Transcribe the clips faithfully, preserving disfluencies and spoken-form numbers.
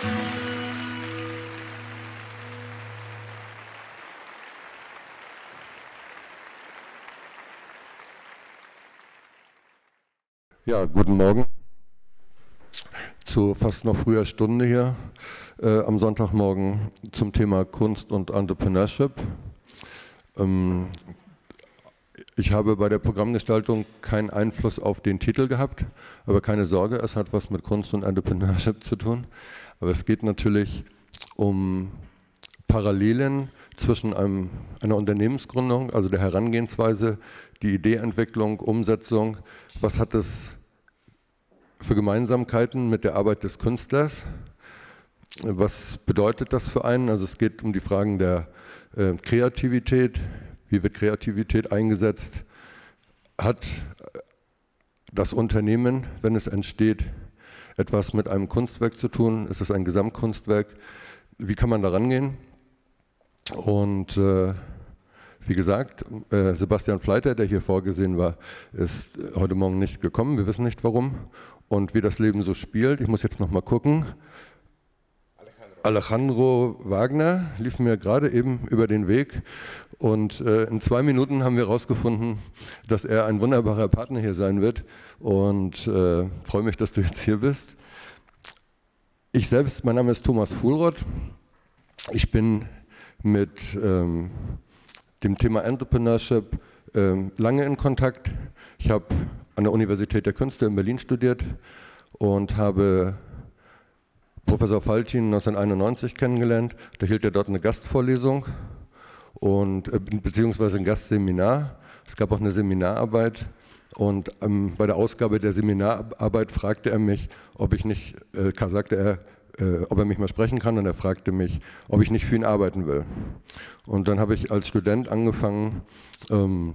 Ja, guten Morgen zu fast noch früher Stunde hier äh, am Sonntagmorgen zum Thema Kunst und Entrepreneurship. Ähm, ich habe bei der Programmgestaltung keinen Einfluss auf den Titel gehabt, aber keine Sorge, es hat was mit Kunst und Entrepreneurship zu tun. Aber es geht natürlich um Parallelen zwischen einem, einer Unternehmensgründung, also der Herangehensweise, die Ideeentwicklung, Umsetzung. Was hat es für Gemeinsamkeiten mit der Arbeit des Künstlers? Was bedeutet das für einen? Also es geht um die Fragen der äh, Kreativität. Wie wird Kreativität eingesetzt? Hat das Unternehmen, wenn es entsteht, etwas mit einem Kunstwerk zu tun? Ist es ein Gesamtkunstwerk? Wie kann man da rangehen? Und äh, wie gesagt, äh, Sebastian Fleiter, der hier vorgesehen war, ist heute Morgen nicht gekommen. Wir wissen nicht warum und wie das Leben so spielt. Ich muss jetzt noch mal gucken. Alejandro, Alejandro Wagner lief mir gerade eben über den Weg und äh, in zwei Minuten haben wir herausgefunden, dass er ein wunderbarer Partner hier sein wird und äh, freue mich, dass du jetzt hier bist. Ich selbst, mein Name ist Thomas Fuhlrott. Ich bin mit ähm, dem Thema Entrepreneurship ähm, lange in Kontakt. Ich habe an der Universität der Künste in Berlin studiert und habe Professor Faltin neunzehnhunderteinundneunzig kennengelernt. Da hielt er dort eine Gastvorlesung und äh, beziehungsweise ein Gastseminar. Es gab auch eine Seminararbeit und ähm, bei der Ausgabe der Seminararbeit fragte er mich, ob ich nicht, äh, sagte er, Äh, ob er mich mal sprechen kann, und er fragte mich, ob ich nicht für ihn arbeiten will. Und dann habe ich als Student angefangen, ähm,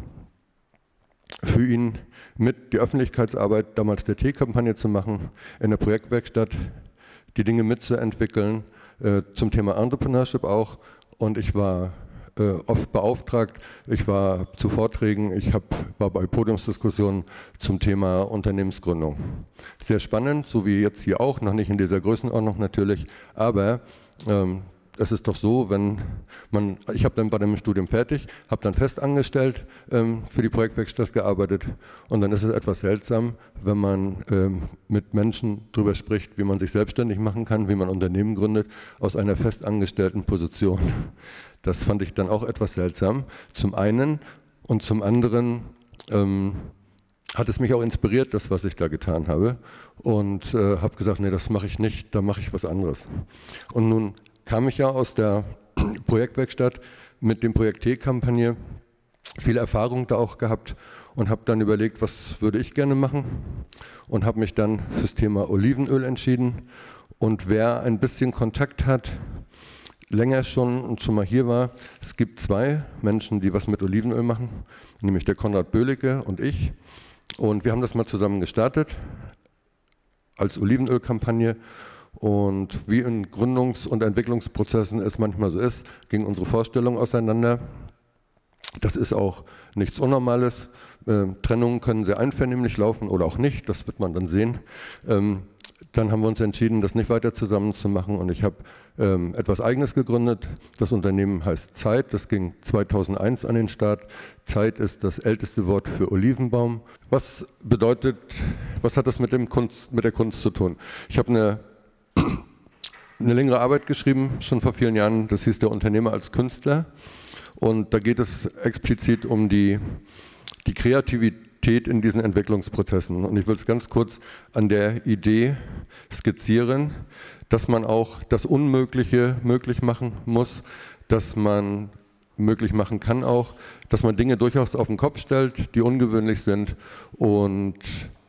für ihn mit die Öffentlichkeitsarbeit damals der T-Kampagne zu machen, in der Projektwerkstatt die Dinge mitzuentwickeln, äh, zum Thema Entrepreneurship auch. Und ich war äh, oft beauftragt, ich war zu Vorträgen, ich hab, war bei Podiumsdiskussionen zum Thema Unternehmensgründung. Sehr spannend, so wie jetzt hier auch, noch nicht in dieser Größenordnung natürlich, aber ähm, es ist doch so, wenn man, ich habe dann bei dem Studium fertig, habe dann fest angestellt ähm, für die Projektwerkstatt gearbeitet und dann ist es etwas seltsam, wenn man ähm, mit Menschen darüber spricht, wie man sich selbstständig machen kann, wie man Unternehmen gründet, aus einer festangestellten Position. Das fand ich dann auch etwas seltsam, zum einen, und zum anderen ähm, hat es mich auch inspiriert, das, was ich da getan habe, und äh, habe gesagt, nee, das mache ich nicht, da mache ich was anderes. Und nun kam ich ja aus der Projektwerkstatt mit dem Projekt T-Kampagne, viel Erfahrung da auch gehabt und habe dann überlegt, was würde ich gerne machen, und habe mich dann fürs Thema Olivenöl entschieden. Und wer ein bisschen Kontakt hat, länger schon und schon mal hier war, es gibt zwei Menschen, die was mit Olivenöl machen, nämlich der Konrad Böhlicke und ich. Und wir haben das mal zusammen gestartet als Olivenölkampagne. Und wie in Gründungs- und Entwicklungsprozessen es manchmal so ist, gingen unsere Vorstellungen auseinander. Das ist auch nichts Unnormales. Äh, Trennungen können sehr einvernehmlich laufen oder auch nicht, das wird man dann sehen. Ähm, dann haben wir uns entschieden, das nicht weiter zusammen zu machen, und ich habe ähm, etwas Eigenes gegründet. Das Unternehmen heißt Zeit, das ging zweitausendeins an den Start. Zeit ist das älteste Wort für Olivenbaum. Was bedeutet, was hat das mit, dem Kunst, mit der Kunst zu tun? Ich habe eine eine längere Arbeit geschrieben, schon vor vielen Jahren, das hieß Der Unternehmer als Künstler, und da geht es explizit um die, die Kreativität in diesen Entwicklungsprozessen, und ich will es ganz kurz an der Idee skizzieren, dass man auch das Unmögliche möglich machen muss, dass man möglich machen kann auch, dass man Dinge durchaus auf den Kopf stellt, die ungewöhnlich sind, und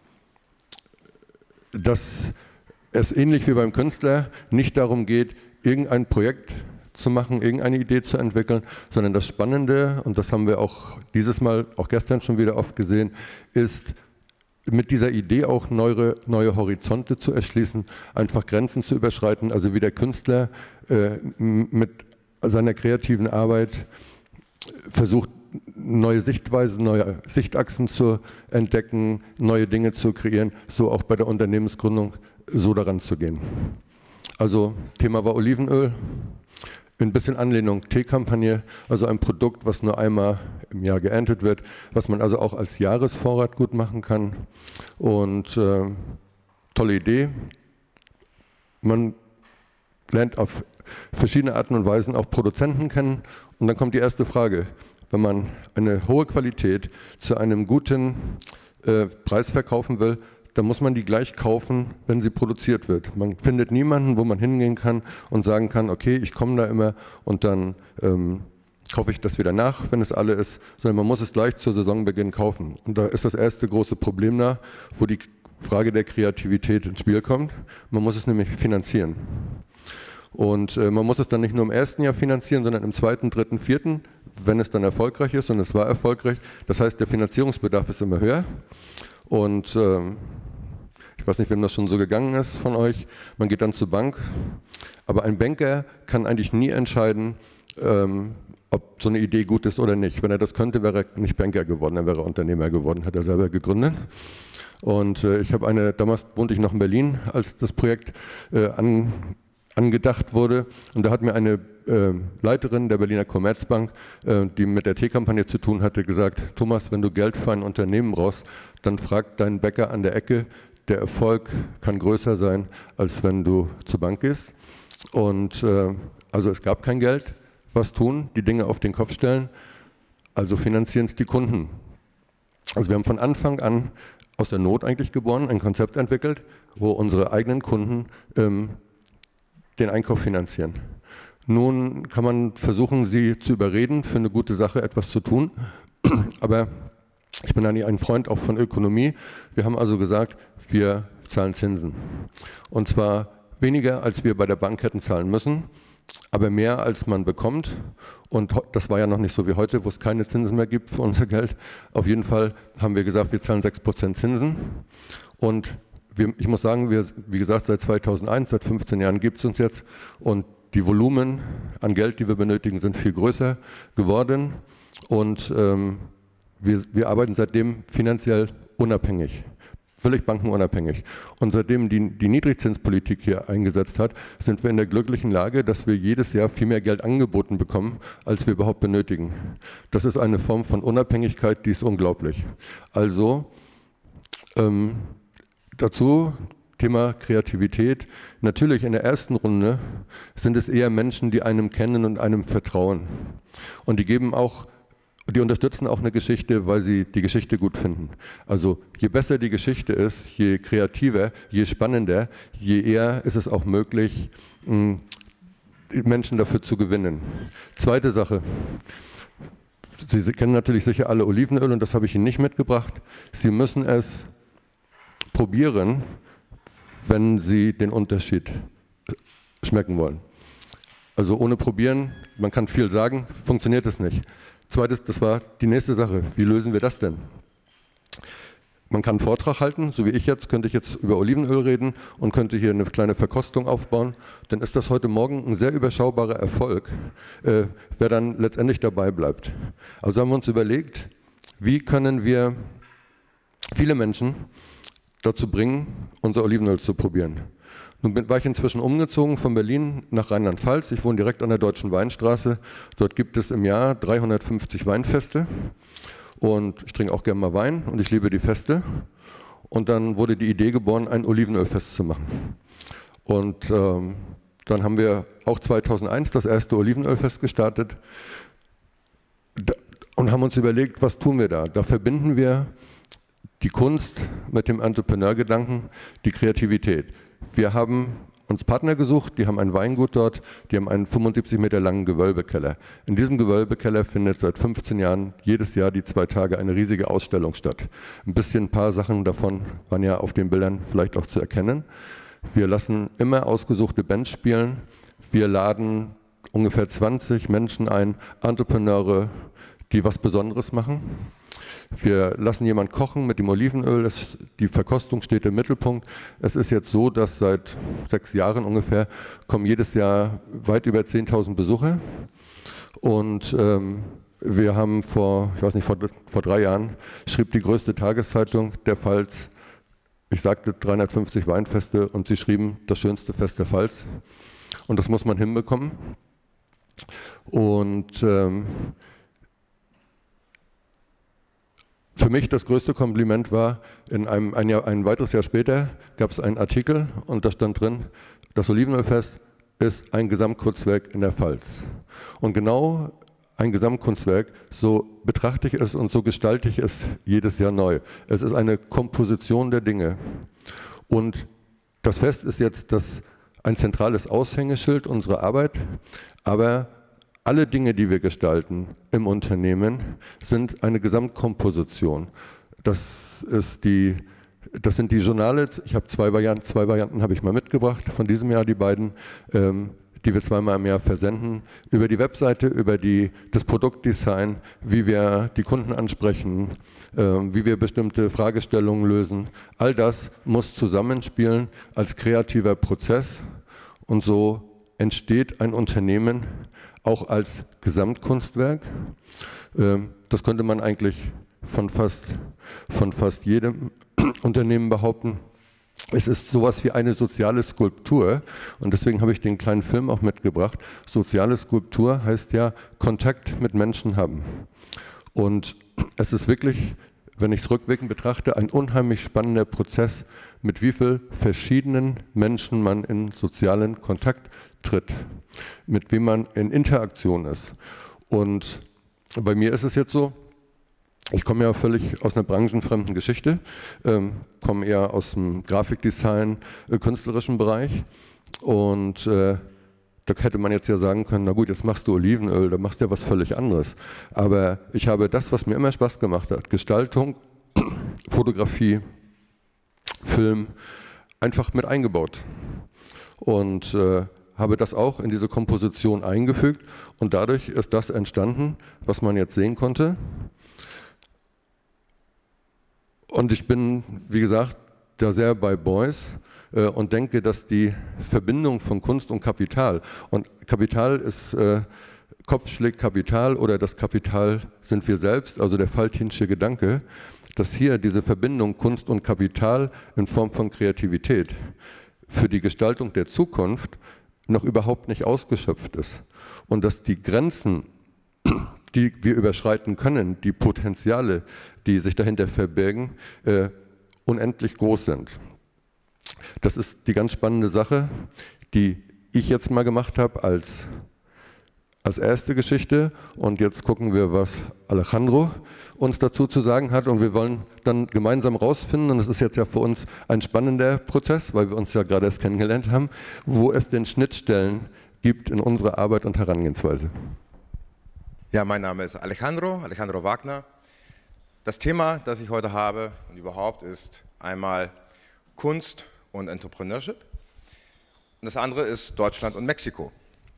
dass es ähnlich wie beim Künstler nicht darum geht, irgendein Projekt zu machen, irgendeine Idee zu entwickeln, sondern das Spannende, und das haben wir auch dieses Mal, auch gestern schon wieder oft gesehen, ist, mit dieser Idee auch neue, neue Horizonte zu erschließen, einfach Grenzen zu überschreiten, also wie der Künstler äh, mit seiner kreativen Arbeit versucht, neue Sichtweisen, neue Sichtachsen zu entdecken, neue Dinge zu kreieren, so auch bei der Unternehmensgründung, so daran zu gehen. Also Thema war Olivenöl, ein bisschen Anlehnung Teekampagne, also ein Produkt, was nur einmal im Jahr geerntet wird, was man also auch als Jahresvorrat gut machen kann. Und äh, tolle Idee. Man lernt auf verschiedene Arten und Weisen auch Produzenten kennen. Und dann kommt die erste Frage. Wenn man eine hohe Qualität zu einem guten äh, Preis verkaufen will, dann muss man die gleich kaufen, wenn sie produziert wird. Man findet niemanden, wo man hingehen kann und sagen kann, okay, ich komme da immer und dann ähm, kaufe ich das wieder nach, wenn es alle ist, sondern man muss es gleich zu Saisonbeginn kaufen. Und da ist das erste große Problem da, wo die Frage der Kreativität ins Spiel kommt. Man muss es nämlich finanzieren. Und äh, man muss es dann nicht nur im ersten Jahr finanzieren, sondern im zweiten, dritten, vierten, wenn es dann erfolgreich ist, und es war erfolgreich. Das heißt, der Finanzierungsbedarf ist immer höher. Und ähm, ich weiß nicht, wem das schon so gegangen ist von euch. Man geht dann zur Bank. Aber ein Banker kann eigentlich nie entscheiden, ähm, ob so eine Idee gut ist oder nicht. Wenn er das könnte, wäre er nicht Banker geworden, er wäre Unternehmer geworden, hat er selber gegründet. Und äh, ich habe eine, damals wohnte ich noch in Berlin, als das Projekt äh, an, angedacht wurde. Und da hat mir eine äh, Leiterin der Berliner Commerzbank, äh, die mit der Teekampagne zu tun hatte, gesagt, Thomas, wenn du Geld für ein Unternehmen brauchst, dann frag deinen Bäcker an der Ecke, der Erfolg kann größer sein, als wenn du zur Bank gehst. Und äh, also es gab kein Geld. Was tun? Die Dinge auf den Kopf stellen. Also finanzieren es die Kunden. Also wir haben von Anfang an aus der Not eigentlich geboren, ein Konzept entwickelt, wo unsere eigenen Kunden ähm, den Einkauf finanzieren. Nun kann man versuchen, sie zu überreden, für eine gute Sache etwas zu tun, aber ich bin eigentlich ein Freund auch von Ökonomie. Wir haben also gesagt, wir zahlen Zinsen. Und zwar weniger, als wir bei der Bank hätten zahlen müssen, aber mehr, als man bekommt. Und das war ja noch nicht so wie heute, wo es keine Zinsen mehr gibt für unser Geld. Auf jeden Fall haben wir gesagt, wir zahlen sechs Prozent Zinsen. Und wir, ich muss sagen, wir, wie gesagt, seit zweitausendeins, seit fünfzehn Jahren gibt es uns jetzt. Und die Volumen an Geld, die wir benötigen, sind viel größer geworden. Und ähm, wir, wir arbeiten seitdem finanziell unabhängig. Völlig bankenunabhängig. Und seitdem die, die Niedrigzinspolitik hier eingesetzt hat, sind wir in der glücklichen Lage, dass wir jedes Jahr viel mehr Geld angeboten bekommen, als wir überhaupt benötigen. Das ist eine Form von Unabhängigkeit, die ist unglaublich. Also ähm, dazu Thema Kreativität. Natürlich in der ersten Runde sind es eher Menschen, die einem kennen und einem vertrauen. Und die geben auch Die unterstützen auch eine Geschichte, weil sie die Geschichte gut finden. Also je besser die Geschichte ist, je kreativer, je spannender, je eher ist es auch möglich, Menschen dafür zu gewinnen. Zweite Sache. Sie kennen natürlich sicher alle Olivenöl und das habe ich Ihnen nicht mitgebracht. Sie müssen es probieren, wenn Sie den Unterschied schmecken wollen. Also ohne probieren, man kann viel sagen, funktioniert es nicht. Zweites, das war die nächste Sache. Wie lösen wir das denn? Man kann einen Vortrag halten, so wie ich jetzt, könnte ich jetzt über Olivenöl reden und könnte hier eine kleine Verkostung aufbauen. Dann ist das heute Morgen ein sehr überschaubarer Erfolg, äh, wer dann letztendlich dabei bleibt. Also haben wir uns überlegt, wie können wir viele Menschen dazu bringen, unser Olivenöl zu probieren. Nun bin, war ich inzwischen umgezogen von Berlin nach Rheinland-Pfalz. Ich wohne direkt an der Deutschen Weinstraße. Dort gibt es im Jahr dreihundertfünfzig Weinfeste und ich trinke auch gerne mal Wein und ich liebe die Feste. Und dann wurde die Idee geboren, ein Olivenölfest zu machen. Und ähm, dann haben wir auch zweitausendeins das erste Olivenölfest gestartet und haben uns überlegt, was tun wir da? Da verbinden wir die Kunst mit dem Entrepreneur-Gedanken, die Kreativität. Wir haben uns Partner gesucht, die haben ein Weingut dort, die haben einen fünfundsiebzig Meter langen Gewölbekeller. In diesem Gewölbekeller findet seit fünfzehn Jahren jedes Jahr die zwei Tage eine riesige Ausstellung statt. Ein bisschen, ein paar Sachen davon waren ja auf den Bildern vielleicht auch zu erkennen. Wir lassen immer ausgesuchte Bands spielen. Wir laden ungefähr zwanzig Menschen ein, Entrepreneure, die was Besonderes machen. Wir lassen jemanden kochen mit dem Olivenöl, es, die Verkostung steht im Mittelpunkt. Es ist jetzt so, dass seit sechs Jahren ungefähr kommen jedes Jahr weit über zehntausend Besucher. Und ähm, wir haben vor, ich weiß nicht, vor, vor drei Jahren schrieb die größte Tageszeitung der Pfalz, ich sagte dreihundertfünfzig Weinfeste und sie schrieben das schönste Fest der Pfalz. Und das muss man hinbekommen. Und ähm, für mich das größte Kompliment war, in einem, ein, Jahr, ein weiteres Jahr später gab es einen Artikel und da stand drin, das Olivenölfest ist ein Gesamtkunstwerk in der Pfalz. Und genau ein Gesamtkunstwerk, so betrachte ich es und so gestalte ich es jedes Jahr neu. Es ist eine Komposition der Dinge. Und das Fest ist jetzt das, ein zentrales Aushängeschild unserer Arbeit, aber alle Dinge, die wir gestalten im Unternehmen, sind eine Gesamtkomposition. Das ist die, das sind die Journale, ich habe zwei Varianten, zwei Varianten habe ich mal mitgebracht, von diesem Jahr die beiden, ähm, die wir zweimal im Jahr versenden, über die Webseite, über die, das Produktdesign, wie wir die Kunden ansprechen, äh, wie wir bestimmte Fragestellungen lösen. All das muss zusammenspielen als kreativer Prozess und so entsteht ein Unternehmen, auch als Gesamtkunstwerk. Das könnte man eigentlich von fast, von fast jedem Unternehmen behaupten. Es ist sowas wie eine soziale Skulptur und deswegen habe ich den kleinen Film auch mitgebracht. Soziale Skulptur heißt ja Kontakt mit Menschen haben. Und es ist wirklich, wenn ich es rückwirkend betrachte, ein unheimlich spannender Prozess, mit wie vielen verschiedenen Menschen man in sozialen Kontakt tritt, mit wem man in Interaktion ist. Und bei mir ist es jetzt so, ich komme ja völlig aus einer branchenfremden Geschichte, ähm, komme eher aus dem Grafikdesign, äh, künstlerischen Bereich und äh, da hätte man jetzt ja sagen können, na gut, jetzt machst du Olivenöl, da machst du ja was völlig anderes. Aber ich habe das, was mir immer Spaß gemacht hat, Gestaltung, Fotografie, Film, einfach mit eingebaut. Und äh, habe das auch in diese Komposition eingefügt und dadurch ist das entstanden, was man jetzt sehen konnte. Und ich bin, wie gesagt, da sehr bei Beuys äh, und denke, dass die Verbindung von Kunst und Kapital, und Kapital ist äh, Kopf schlägt Kapital oder das Kapital sind wir selbst, also der Faltinsche Gedanke, dass hier diese Verbindung Kunst und Kapital in Form von Kreativität für die Gestaltung der Zukunft noch überhaupt nicht ausgeschöpft ist und dass die Grenzen, die wir überschreiten können, die Potenziale, die sich dahinter verbergen, äh, unendlich groß sind. Das ist die ganz spannende Sache, die ich jetzt mal gemacht habe als, als erste Geschichte und jetzt gucken wir, was Alejandro uns dazu zu sagen hat und wir wollen dann gemeinsam rausfinden, und das ist jetzt ja für uns ein spannender Prozess, weil wir uns ja gerade erst kennengelernt haben, wo es denn Schnittstellen gibt in unserer Arbeit und Herangehensweise. Ja, mein Name ist Alejandro, Alejandro Wagner. Das Thema, das ich heute habe und überhaupt ist einmal Kunst und Entrepreneurship und das andere ist Deutschland und Mexiko.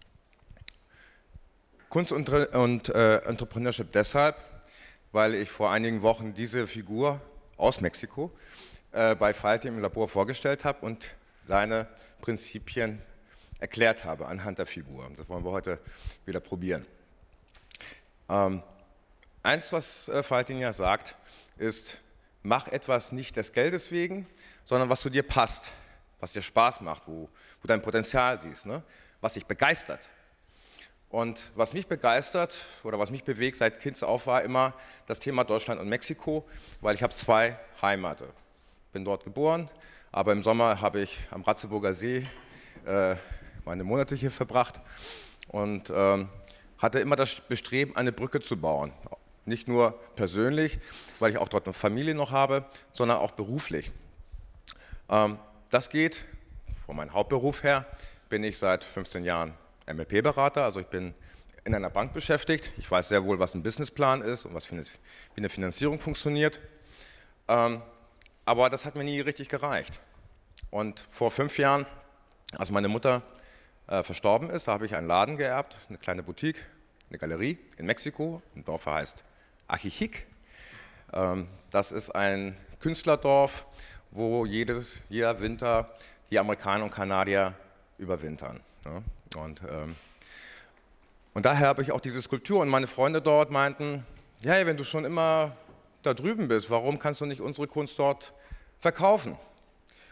Kunst und, und äh, Entrepreneurship deshalb, weil ich vor einigen Wochen diese Figur aus Mexiko äh, bei Falti im Labor vorgestellt habe und seine Prinzipien erklärt habe anhand der Figur. Das wollen wir heute wieder probieren. Ähm, eins, was äh, Faltin ja sagt, ist, mach etwas nicht des Geldes wegen, sondern was zu dir passt, was dir Spaß macht, wo, wo du dein Potenzial siehst, ne? Was dich begeistert. Und was mich begeistert oder was mich bewegt seit Kind auf war immer das Thema Deutschland und Mexiko, weil ich habe zwei Heimate. Bin dort geboren, aber im Sommer habe ich am Ratzeburger See äh, meine Monate hier verbracht und ähm, hatte immer das Bestreben, eine Brücke zu bauen. Nicht nur persönlich, weil ich auch dort eine Familie noch habe, sondern auch beruflich. Ähm, das geht, von meinem Hauptberuf her, bin ich seit fünfzehn Jahren M L P-Berater, also ich bin in einer Bank beschäftigt. Ich weiß sehr wohl, was ein Businessplan ist und was wie eine Finanzierung funktioniert. Ähm, aber das hat mir nie richtig gereicht. Und vor fünf Jahren, als meine Mutter äh, verstorben ist, da habe ich einen Laden geerbt, eine kleine Boutique, eine Galerie in Mexiko. Ein Dorf heißt Ajijic. Ähm, das ist ein Künstlerdorf, wo jedes, jeder Winter die Amerikaner und Kanadier überwintern. Ja? Und, ähm, und daher habe ich auch diese Skulptur und meine Freunde dort meinten, ja, wenn du schon immer da drüben bist, warum kannst du nicht unsere Kunst dort verkaufen?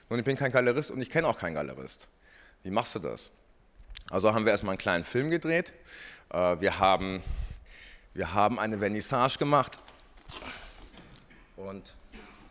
Und ich bin kein Galerist und ich kenne auch keinen Galerist. Wie machst du das? Also haben wir erstmal einen kleinen Film gedreht. Wir haben, wir haben eine Vernissage gemacht und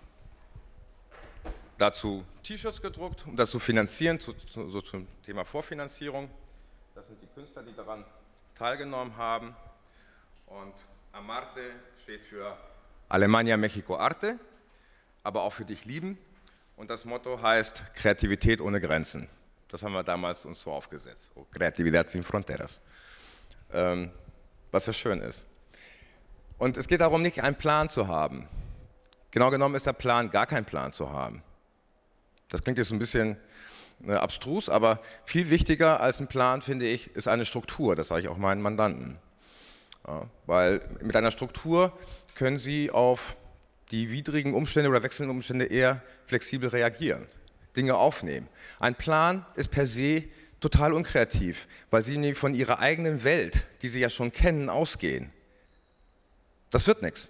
dazu T-Shirts gedruckt, um das zu finanzieren, zu, zu, so zum Thema Vorfinanzierung. Das sind die Künstler, die daran teilgenommen haben. Und Amarte steht für Alemania, Mexico, Arte, aber auch für dich lieben. Und das Motto heißt Kreativität ohne Grenzen. Das haben wir damals uns so aufgesetzt. Creatividad sin fronteras. Ähm, was ja schön ist. Und es geht darum, nicht einen Plan zu haben. Genau genommen ist der Plan, gar keinen Plan zu haben. Das klingt jetzt ein bisschen äh, abstrus, aber viel wichtiger als ein Plan, finde ich, ist eine Struktur. Das sage ich auch meinen Mandanten. Ja, weil mit einer Struktur können sie auf die widrigen Umstände oder wechselnden Umstände eher flexibel reagieren, Dinge aufnehmen. Ein Plan ist per se total unkreativ, weil sie nämlich von ihrer eigenen Welt, die sie ja schon kennen, ausgehen. Das wird nichts.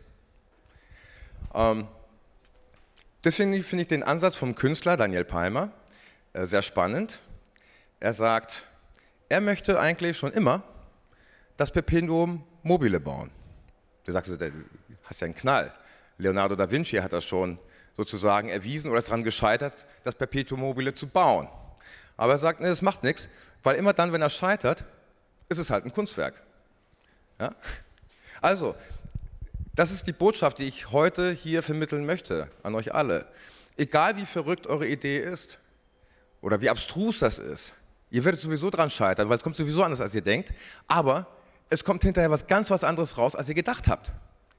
Ähm, deswegen finde ich den Ansatz vom Künstler Daniel Palma äh, sehr spannend. Er sagt, er möchte eigentlich schon immer das Perpetuum mobile bauen. Du sagst, du hast ja einen Knall. Leonardo da Vinci hat das schon sozusagen erwiesen oder ist daran gescheitert, das Perpetuum mobile zu bauen. Aber er sagt, nee, das macht nichts, weil immer dann, wenn er scheitert, ist es halt ein Kunstwerk. Ja? Also, das ist die Botschaft, die ich heute hier vermitteln möchte an euch alle. Egal wie verrückt eure Idee ist oder wie abstrus das ist, ihr werdet sowieso dran scheitern, weil es kommt sowieso anders, als ihr denkt, aber es kommt hinterher was ganz was anderes raus, als ihr gedacht habt.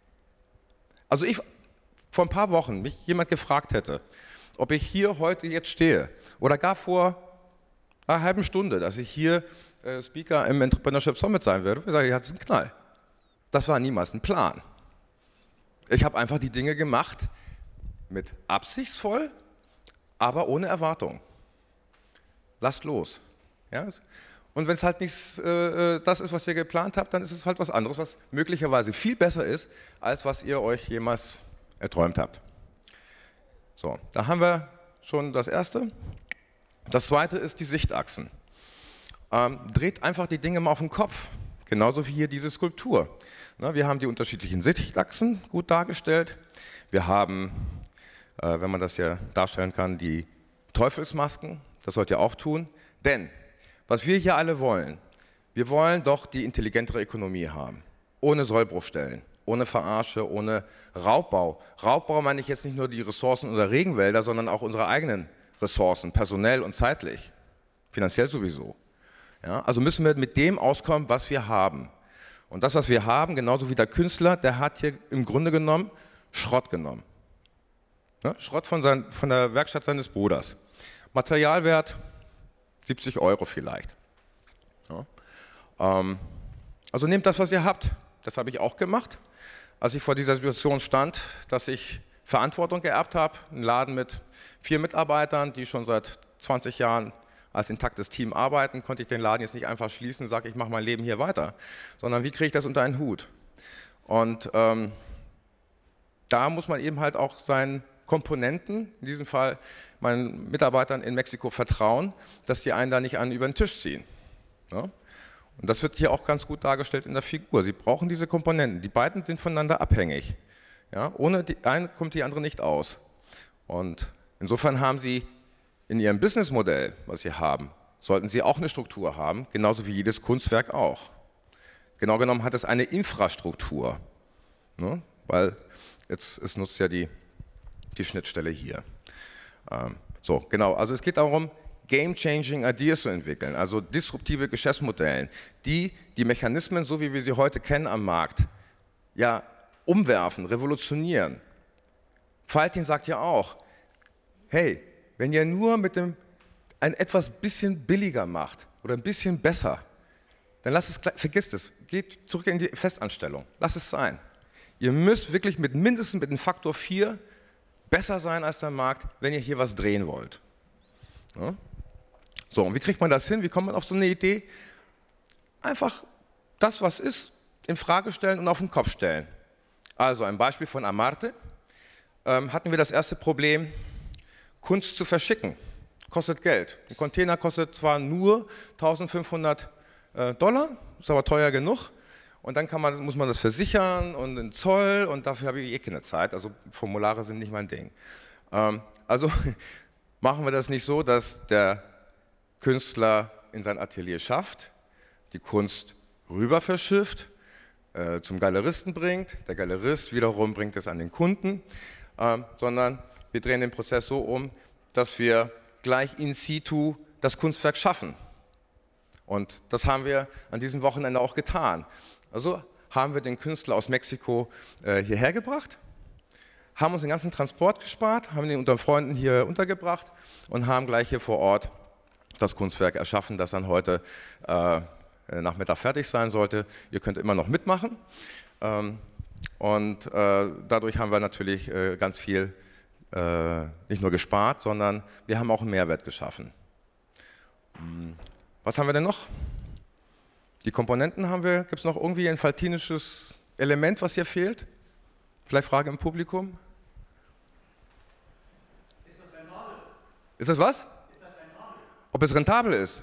Also ich, vor ein paar Wochen, mich jemand gefragt hätte, ob ich hier heute jetzt stehe oder gar vor einer halben Stunde, dass ich hier äh, Speaker im Entrepreneurship Summit sein werde, ich sage, ich hatte einen Knall. Das war niemals ein Plan. Ich habe einfach die Dinge gemacht, mit absichtsvoll, aber ohne Erwartung. Lasst los. Ja? Und wenn es halt nicht äh, das ist, was ihr geplant habt, dann ist es halt was anderes, was möglicherweise viel besser ist, als was ihr euch jemals erträumt habt. So, da haben wir schon das Erste. Das Zweite ist die Sichtachsen. Ähm, dreht einfach die Dinge mal auf den Kopf, genauso wie hier diese Skulptur. Na, wir haben die unterschiedlichen Sichtachsen gut dargestellt. Wir haben, äh, wenn man das ja darstellen kann, die Teufelsmasken. Das sollt ihr auch tun, denn was wir hier alle wollen, wir wollen doch die intelligentere Ökonomie haben, ohne Sollbruchstellen, ohne Verarsche, ohne Raubbau. Raubbau meine ich jetzt nicht nur die Ressourcen unserer Regenwälder, sondern auch unsere eigenen Ressourcen, personell und zeitlich, finanziell sowieso. Ja, also müssen wir mit dem auskommen, was wir haben. Und das, was wir haben, genauso wie der Künstler, der hat hier im Grunde genommen Schrott genommen. Ja, Schrott von, sein, von der Werkstatt seines Bruders. Materialwert siebzig Euro vielleicht. Ja. Ähm, also nehmt das, was ihr habt. Das habe ich auch gemacht, als ich vor dieser Situation stand, dass ich Verantwortung geerbt habe. Einen Laden mit vier Mitarbeitern, die schon seit zwanzig Jahren als intaktes Team arbeiten, konnte ich den Laden jetzt nicht einfach schließen und sage, ich mache mein Leben hier weiter, sondern wie kriege ich das unter einen Hut? Und ähm, da muss man eben halt auch seinen Komponenten, in diesem Fall meinen Mitarbeitern in Mexiko, vertrauen, dass die einen da nicht einen über den Tisch ziehen. Ja? Und das wird hier auch ganz gut dargestellt in der Figur. Sie brauchen diese Komponenten, die beiden sind voneinander abhängig. Ja? Ohne die eine kommt die andere nicht aus. Und insofern haben Sie in Ihrem Businessmodell, was Sie haben, sollten Sie auch eine Struktur haben, genauso wie jedes Kunstwerk auch. Genau genommen hat es eine Infrastruktur, ne? Weil jetzt, es nutzt ja die, die Schnittstelle hier. Ähm, so, genau, also es geht darum, Game-Changing Ideas zu entwickeln, also disruptive Geschäftsmodelle, die die Mechanismen, so wie wir sie heute kennen am Markt, ja, umwerfen, revolutionieren. Faltin sagt ja auch, hey, wenn ihr nur mit dem ein etwas bisschen billiger macht oder ein bisschen besser, dann lasst es, vergisst es, geht zurück in die Festanstellung, lasst es sein. Ihr müsst wirklich mit mindestens mit dem Faktor vier besser sein als der Markt, wenn ihr hier was drehen wollt. Ja? So, und wie kriegt man das hin? Wie kommt man auf so eine Idee? Einfach das, was ist, in Frage stellen und auf den Kopf stellen. Also ein Beispiel von Amarte. Ähm, hatten wir das erste Problem, Kunst zu verschicken. Kostet Geld. Ein Container kostet zwar nur eintausendfünfhundert Dollar, ist aber teuer genug. Und dann kann man, muss man das versichern und den Zoll und dafür habe ich eh keine Zeit. Also Formulare sind nicht mein Ding. Ähm, also machen wir das nicht so, dass der Künstler in sein Atelier schafft, die Kunst rüber verschifft, äh, zum Galeristen bringt, der Galerist wiederum bringt es an den Kunden, äh, sondern wir drehen den Prozess so um, dass wir gleich in situ das Kunstwerk schaffen. Und das haben wir an diesem Wochenende auch getan. Also haben wir den Künstler aus Mexiko äh, hierher gebracht, haben uns den ganzen Transport gespart, haben ihn unter Freunden hier untergebracht und haben gleich hier vor Ort das Kunstwerk erschaffen, das dann heute äh, Nachmittag fertig sein sollte. Ihr könnt immer noch mitmachen. Ähm, und äh, dadurch haben wir natürlich äh, ganz viel äh, nicht nur gespart, sondern wir haben auch einen Mehrwert geschaffen. Was haben wir denn noch? Die Komponenten haben wir. Gibt es noch irgendwie ein faltinisches Element, was hier fehlt? Vielleicht Frage im Publikum? Ist das rentabel? Ist das was? Ist das rentabel? Ob es rentabel ist?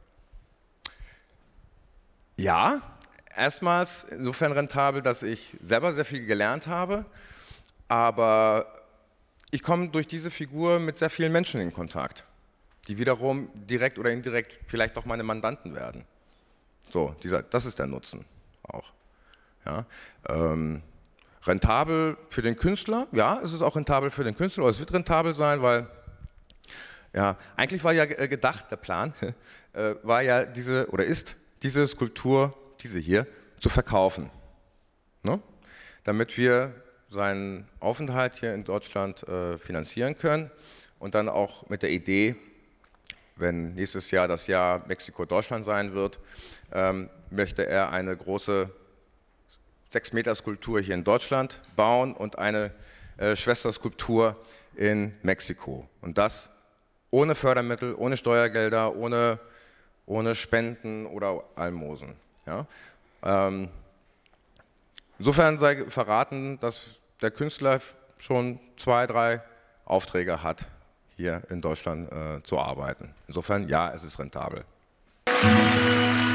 Ja, erstmals insofern rentabel, dass ich selber sehr viel gelernt habe, aber ich komme durch diese Figur mit sehr vielen Menschen in Kontakt, die wiederum direkt oder indirekt vielleicht auch meine Mandanten werden. So, dieser, das ist der Nutzen auch. Ja, ähm, rentabel für den Künstler, ja, es ist auch rentabel für den Künstler, oder es wird rentabel sein, weil ja, eigentlich war ja gedacht, der Plan äh, war ja diese, oder ist diese Skulptur, diese hier, zu verkaufen, ne? Damit wir seinen Aufenthalt hier in Deutschland äh, finanzieren können und dann auch mit der Idee, wenn nächstes Jahr das Jahr Mexiko-Deutschland sein wird, ähm, möchte er eine große sechs Meter Skulptur hier in Deutschland bauen und eine äh, Schwesterskulptur in Mexiko. Und das ohne Fördermittel, ohne Steuergelder, ohne, ohne Spenden oder Almosen. Ja? Ähm, insofern sei verraten, dass der Künstler schon zwei, drei Aufträge hat, hier in Deutschland äh, zu arbeiten. Insofern, ja, es ist rentabel.